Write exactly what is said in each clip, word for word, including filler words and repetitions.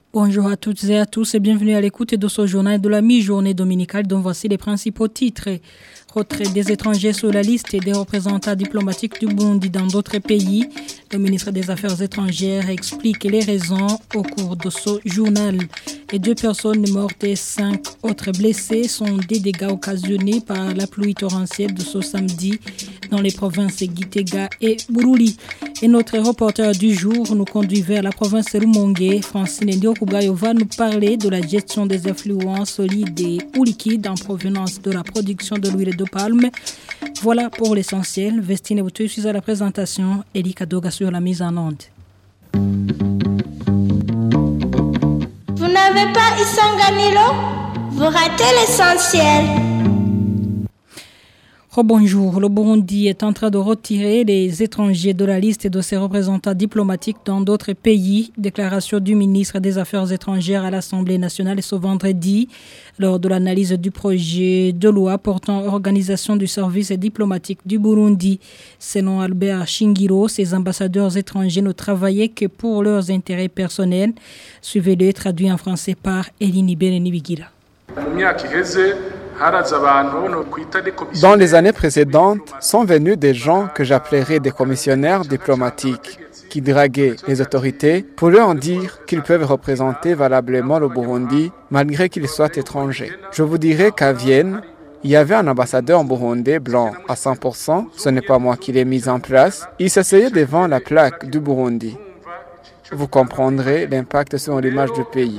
Bonjour à toutes et à tous et bienvenue à l'écoute de ce journal de la mi-journée dominicale dont voici les principaux titres. Retrait des étrangers sur la liste et des représentants diplomatiques du Burundi dans d'autres pays. Le ministre des Affaires étrangères explique les raisons au cours de ce journal. Et deux personnes mortes et cinq autres blessées sont des dégâts occasionnés par la pluie torrentielle de ce samedi dans les provinces Gitega et Bururi. Et notre reporter du jour nous conduit vers la province Rumongue. Francine Ndiokugayo va nous parler de la gestion des effluents solides et ou liquides en provenance de la production de l'huile de palme. Voilà pour l'essentiel. Vestine Boutou, je suis à la présentation. Elika Doga sur la mise en onde. Vous n'avez pas Isanganilo? Vous ratez l'essentiel. Oh bonjour, le Burundi est en train de retirer les étrangers de la liste de ses représentants diplomatiques dans d'autres pays. Déclaration du ministre des Affaires étrangères à l'Assemblée nationale ce vendredi lors de l'analyse du projet de loi portant organisation du service diplomatique du Burundi. Selon Albert Shingiro, ces ambassadeurs étrangers ne travaillaient que pour leurs intérêts personnels. Suivez-le, traduit en français par Elini Berenibigila. Dans les années précédentes, sont venus des gens que j'appellerais des commissionnaires diplomatiques qui draguaient les autorités pour leur dire qu'ils peuvent représenter valablement le Burundi malgré qu'ils soient étrangers. Je vous dirais qu'à Vienne, il y avait un ambassadeur burundais blanc à cent pour cent, ce n'est pas moi qui l'ai mis en place, il s'asseyait devant la plaque du Burundi. Vous comprendrez l'impact sur l'image du pays.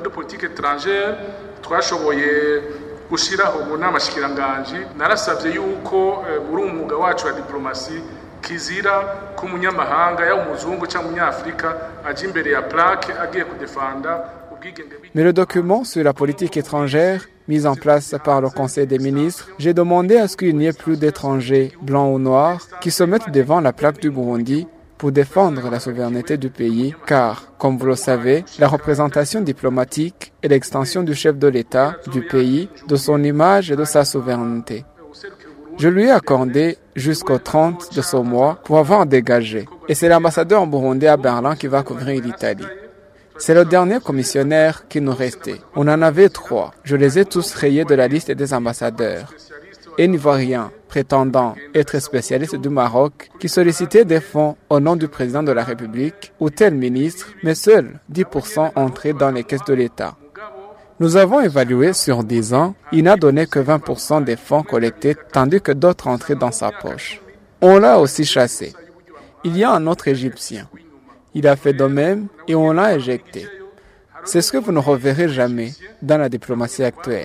gushiraho mu nama shikiranganji narasavye yuko muri umwuga wacu wa diplomasi kizira ku munyamahanga ya umuzungu cyangwa umunyafrika aje imbere ya plaque agiye kudefanda ubwigenge. Mais le document sur la politique étrangère mis en place par le Conseil des ministres, j'ai demandé à ce qu'il n'y ait plus d'étrangers blancs ou noirs qui se mettent devant la plaque du Burundi pour défendre la souveraineté du pays, car, comme vous le savez, la représentation diplomatique est l'extension du chef de l'État, du pays, de son image et de sa souveraineté. Je lui ai accordé jusqu'au trente de ce mois pour avoir dégagé, et c'est l'ambassadeur burundais à Berlin qui va couvrir l'Italie. C'est le dernier commissionnaire qui nous restait. On en avait trois. Je les ai tous rayés de la liste des ambassadeurs. Un Ivoirien prétendant être spécialiste du Maroc qui sollicitait des fonds au nom du président de la République ou tel ministre, mais seuls dix pour cent entraient dans les caisses de l'État. Nous avons évalué sur dix ans, il n'a donné que vingt pour cent des fonds collectés tandis que d'autres entraient dans sa poche. On l'a aussi chassé. Il y a un autre Égyptien. Il a fait de même et on l'a éjecté. C'est ce que vous ne reverrez jamais dans la diplomatie actuelle.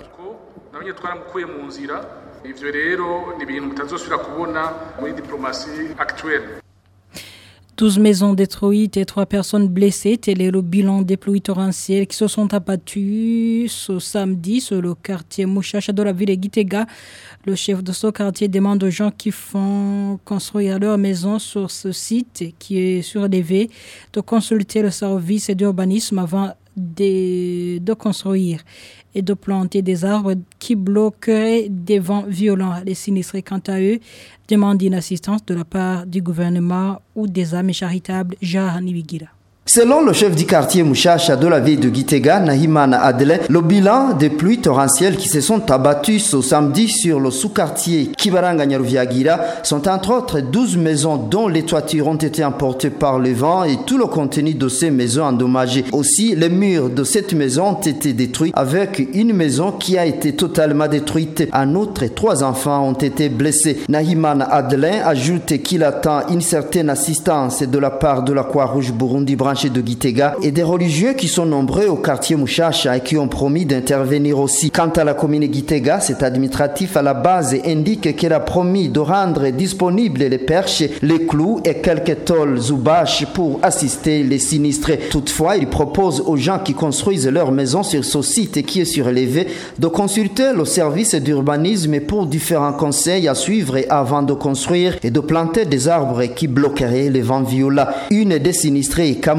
douze maisons détruites et trois personnes blessées. Tel est le bilan des pluies torrentielles qui se sont abattues ce samedi sur le quartier Mouchacha de la ville de Gitega. Le chef de ce quartier demande aux gens qui font construire leur maison sur ce site qui est surélevé de consulter le service d'urbanisme avant de, de construire et de planter des arbres qui bloqueraient des vents violents. Les sinistrés, quant à eux, demandent une assistance de la part du gouvernement ou des âmes charitables. Jahar Nibigira. Selon le chef du quartier Mouchacha de la ville de Gitega, Nahimana Adele, le bilan des pluies torrentielles qui se sont abattues ce samedi sur le sous-quartier Kibaranga Nyaruviagira sont entre autres douze maisons dont les toitures ont été emportées par le vent et tout le contenu de ces maisons endommagées. Aussi, les murs de cette maison ont été détruits avec une maison qui a été totalement détruite. En outre, trois enfants ont été blessés. Nahimana Adele ajoute qu'il attend une certaine assistance de la part de la Croix-Rouge Burundi branchée de Gitega et des religieux qui sont nombreux au quartier Mouchacha et qui ont promis d'intervenir aussi. Quant à la commune Gitega, cet administratif à la base indique qu'elle a promis de rendre disponibles les perches, les clous et quelques tôles ou bâches pour assister les sinistrés. Toutefois, il propose aux gens qui construisent leur maison sur ce site qui est surélevé de consulter le service d'urbanisme pour différents conseils à suivre avant de construire et de planter des arbres qui bloqueraient les vents violents. Une des sinistrés, Kamou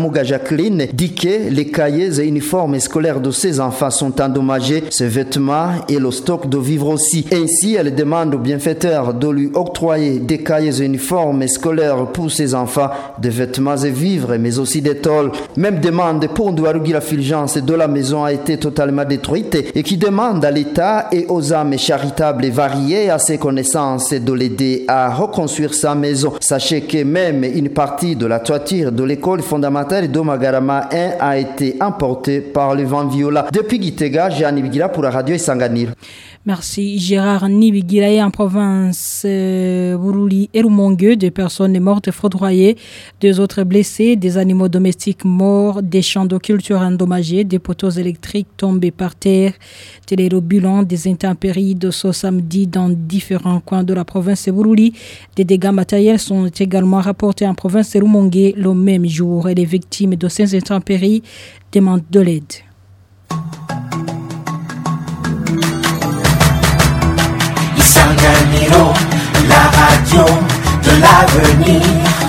Namuga Jacqueline dit que les cahiers et uniformes scolaires de ses enfants sont endommagés, ses vêtements et le stock de vivres aussi. Ainsi, elle demande au bienfaiteur de lui octroyer des cahiers et uniformes scolaires pour ses enfants, des vêtements et vivres, mais aussi des tôles. Même demande pour Ndouarougui, la fulgence de la maison a été totalement détruite et qui demande à l'État et aux âmes charitables et variées à ses connaissances de l'aider à reconstruire sa maison. Sachez que même une partie de la toiture de l'école fondamentale de Magarama un a été emportée par le vent violent. Depuis Gitega, Jean Nibigira pour la radio Isanganiro. Merci Gérard Nibigira. En province euh, Bururi et Rumongue, deux personnes mortes foudroyées, deux autres blessés, des animaux domestiques morts, des champs de culture endommagés, des poteaux électriques tombés par terre, télérobulants, des intempéries de ce samedi dans différents coins de la province Bururi. Des dégâts matériels sont également rapportés en province Rumongue le même jour et les victimes de ces intempéries demandent de l'aide. Isanganiro, la radio de l'avenir.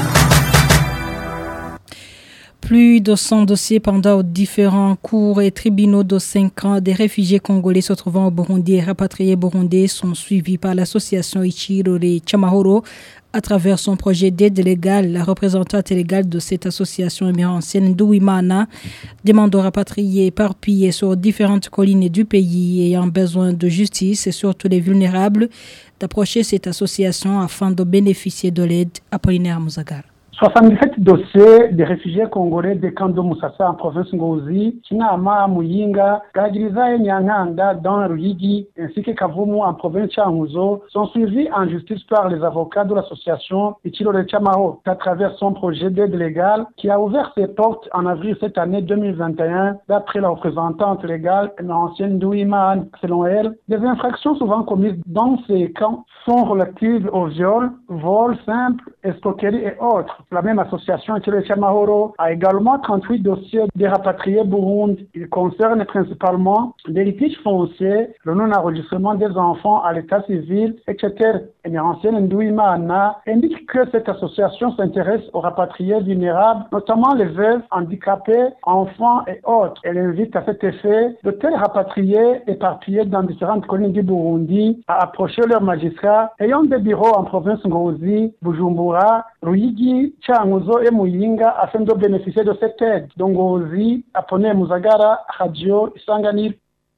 Plus de cent dossiers pendant différents cours et tribunaux de cinq ans des réfugiés congolais se trouvant au Burundi et rapatriés burundais sont suivis par l'association Ichirore Chamahoro à travers son projet d'aide légale. La représentante légale de cette association amérindienne, Douimana, demande aux rapatriés éparpillés sur différentes collines du pays ayant besoin de justice et surtout les vulnérables d'approcher cette association afin de bénéficier de l'aide. Apollinaire Mouzagar. soixante-dix-sept dossiers des réfugiés congolais de camp de Moussassa en province Ngozi, Kinama, Muyinga, Gagiriza et Nyanganda dans Ruyigi, ainsi que Kavumu en province Changuzo, sont suivis en justice par les avocats de l'association Ichirore Chamahoro à travers son projet d'aide légale qui a ouvert ses portes en avril cette année deux mille vingt et un, d'après la représentante légale et l'ancienne Douimane. Selon elle, des infractions souvent commises dans ces camps sont relatives au viol, vol simple, escroquerie et autres. La même association Ichirore Chamahoro a également trente-huit dossiers de rapatriés Burundi. Ils concernent principalement des litiges fonciers, le non-enregistrement des enfants à l'état civil, et cetera. Une ancienne Ndouimana indique que cette association s'intéresse aux rapatriés vulnérables, notamment les veuves, handicapés, enfants et autres. Elle invite à cet effet de tels rapatriés éparpillés dans différentes collines du Burundi à approcher leurs magistrats ayant des bureaux en province Ngozi, Bujumbura, Ruyigi, Changuzo et Muyinga afin de bénéficier de cette aide. Donc Ngozi, Apone Muzagara, Radio Isanganiro.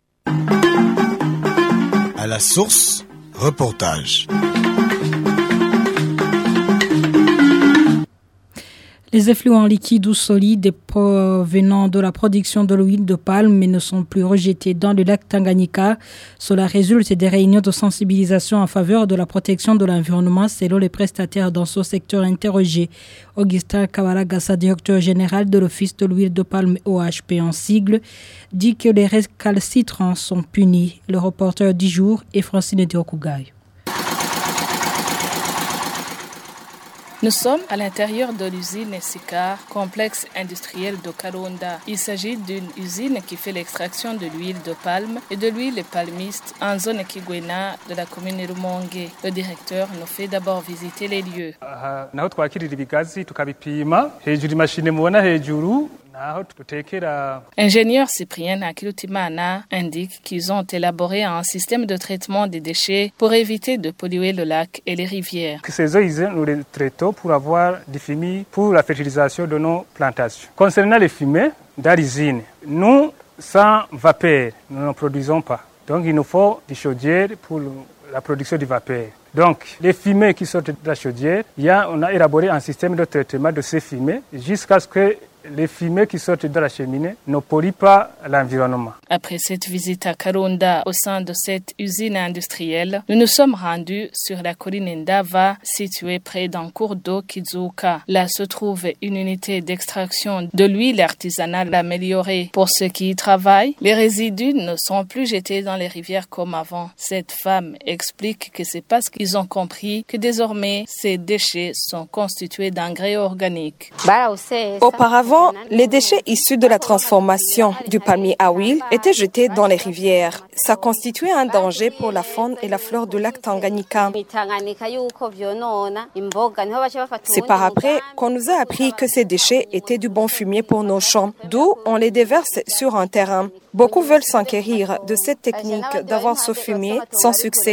À la source, reportage. Les effluents liquides ou solides provenant de la production de l'huile de palme ne sont plus rejetés dans le lac Tanganyika. Cela résulte des réunions de sensibilisation en faveur de la protection de l'environnement selon les prestataires dans ce secteur interrogé. Augustin Kawaragasa, directeur général de l'Office de l'huile de palme O H P en sigle, dit que les récalcitrants sont punis. Le reporter du jour est Francine Diokougay. Nous sommes à l'intérieur de l'usine Sicar, complexe industriel de Karonda. Il s'agit d'une usine qui fait l'extraction de l'huile de palme et de l'huile palmiste en zone Kigwena de la commune Rumonge. Le directeur nous fait d'abord visiter les lieux. Ingénieur Cyprien Akilutimana indique qu'ils ont élaboré un système de traitement des déchets pour éviter de polluer le lac et les rivières. Ces eaux usines, nous les traitons pour avoir des fumiers pour la fertilisation de nos plantations. Concernant les fumées dans l'usine, nous, sans vapeur, nous ne produisons pas. Donc il nous faut des chaudières pour la production du vapeur. Donc, les fumées qui sortent de la chaudière, il y a, on a élaboré un système de traitement de ces fumées jusqu'à ce que les fumées qui sortent de la cheminée ne polluent pas l'environnement. Après cette visite à Karonda au sein de cette usine industrielle, nous nous sommes rendus sur la colline Ndava, située près d'un cours d'eau Kizuka. Là se trouve une unité d'extraction de l'huile artisanale améliorée. Pour ceux qui y travaillent, les résidus ne sont plus jetés dans les rivières comme avant. Cette femme explique que c'est parce qu'ils ont compris que désormais, ces déchets sont constitués d'engrais organiques. Auparavant, Avant, les déchets issus de la transformation du palmier à huile étaient jetés dans les rivières. Ça constituait un danger pour la faune et la flore du lac Tanganyika. C'est par après qu'on nous a appris que ces déchets étaient du bon fumier pour nos champs, d'où on les déverse sur un terrain. Beaucoup veulent s'enquérir de cette technique d'avoir ce fumier sans succès.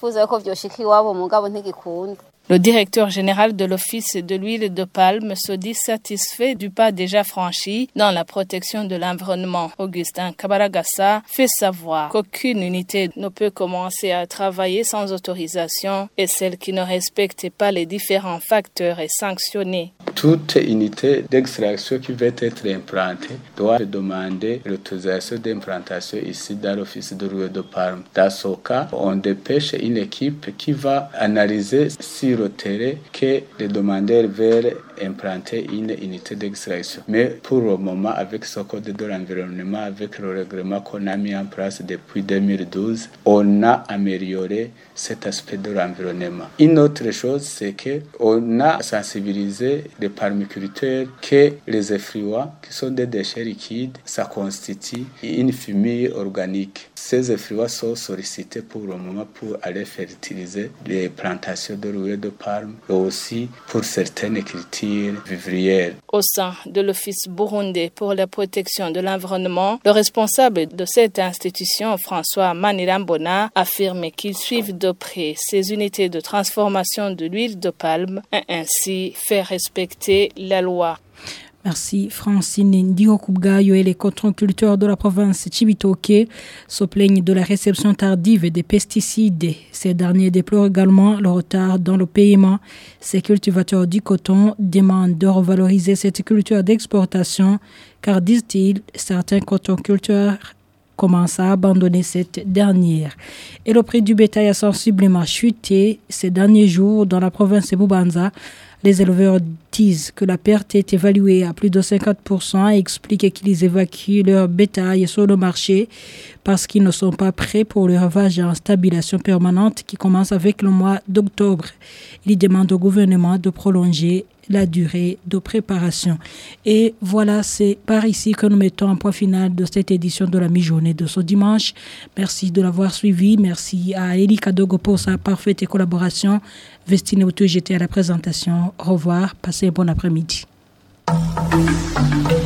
Le directeur général de l'Office de l'huile de palme se dit satisfait du pas déjà franchi dans la protection de l'environnement. Augustin Kabaragassa fait savoir qu'aucune unité ne peut commencer à travailler sans autorisation et celle qui ne respecte pas les différents facteurs est sanctionnée. Toute unité d'extraction qui va être implantée doit demander l'autorisation d'implantation ici dans l'Office de l'huile de palme. Dans ce cas, on dépêche une équipe qui va analyser si le terrain que les demandeurs veulent implanter une unité d'extraction. Mais pour le moment, avec ce code de l'environnement, avec le règlement qu'on a mis en place depuis deux mille douze, on a amélioré cet aspect de l'environnement. Une autre chose, c'est qu'on a sensibilisé les palmiculteurs que les effluents, qui sont des déchets liquides, ça constitue une fumée organique. Ces effluents sont sollicités pour le moment pour aller fertiliser les plantations de l'huile de palme et aussi pour certaines cultures vivrières. Au sein de l'Office burundais pour la protection de l'environnement, le responsable de cette institution, François Manirambona, affirme qu'ils suivent de près ces unités de transformation de l'huile de palme et ainsi faire respecter la loi. Merci Francine Ndiokubgayo et les contrôleurs de la province Chibitoke se plaignent de la réception tardive des pesticides. Ces derniers déplorent également le retard dans le paiement. Ces cultivateurs du coton demandent de revaloriser cette culture d'exportation car, disent-ils, certains cotonculteurs commencent à abandonner cette dernière. Et le prix du bétail a sensiblement chuté ces derniers jours dans la province de Bubanza. Les éleveurs disent que la perte est évaluée à plus de cinquante pour cent et expliquent qu'ils évacuent leur bétail sur le marché parce qu'ils ne sont pas prêts pour le ravage en stabilisation permanente qui commence avec le mois d'octobre. Ils demandent au gouvernement de prolonger la durée de préparation. Et voilà, c'est par ici que nous mettons un point final de cette édition de la mi-journée de ce dimanche. Merci de l'avoir suivi. Merci à Eli Kadogo pour sa parfaite collaboration. Vestine Outou, j'étais à la présentation. Au revoir. Passez un bon après-midi.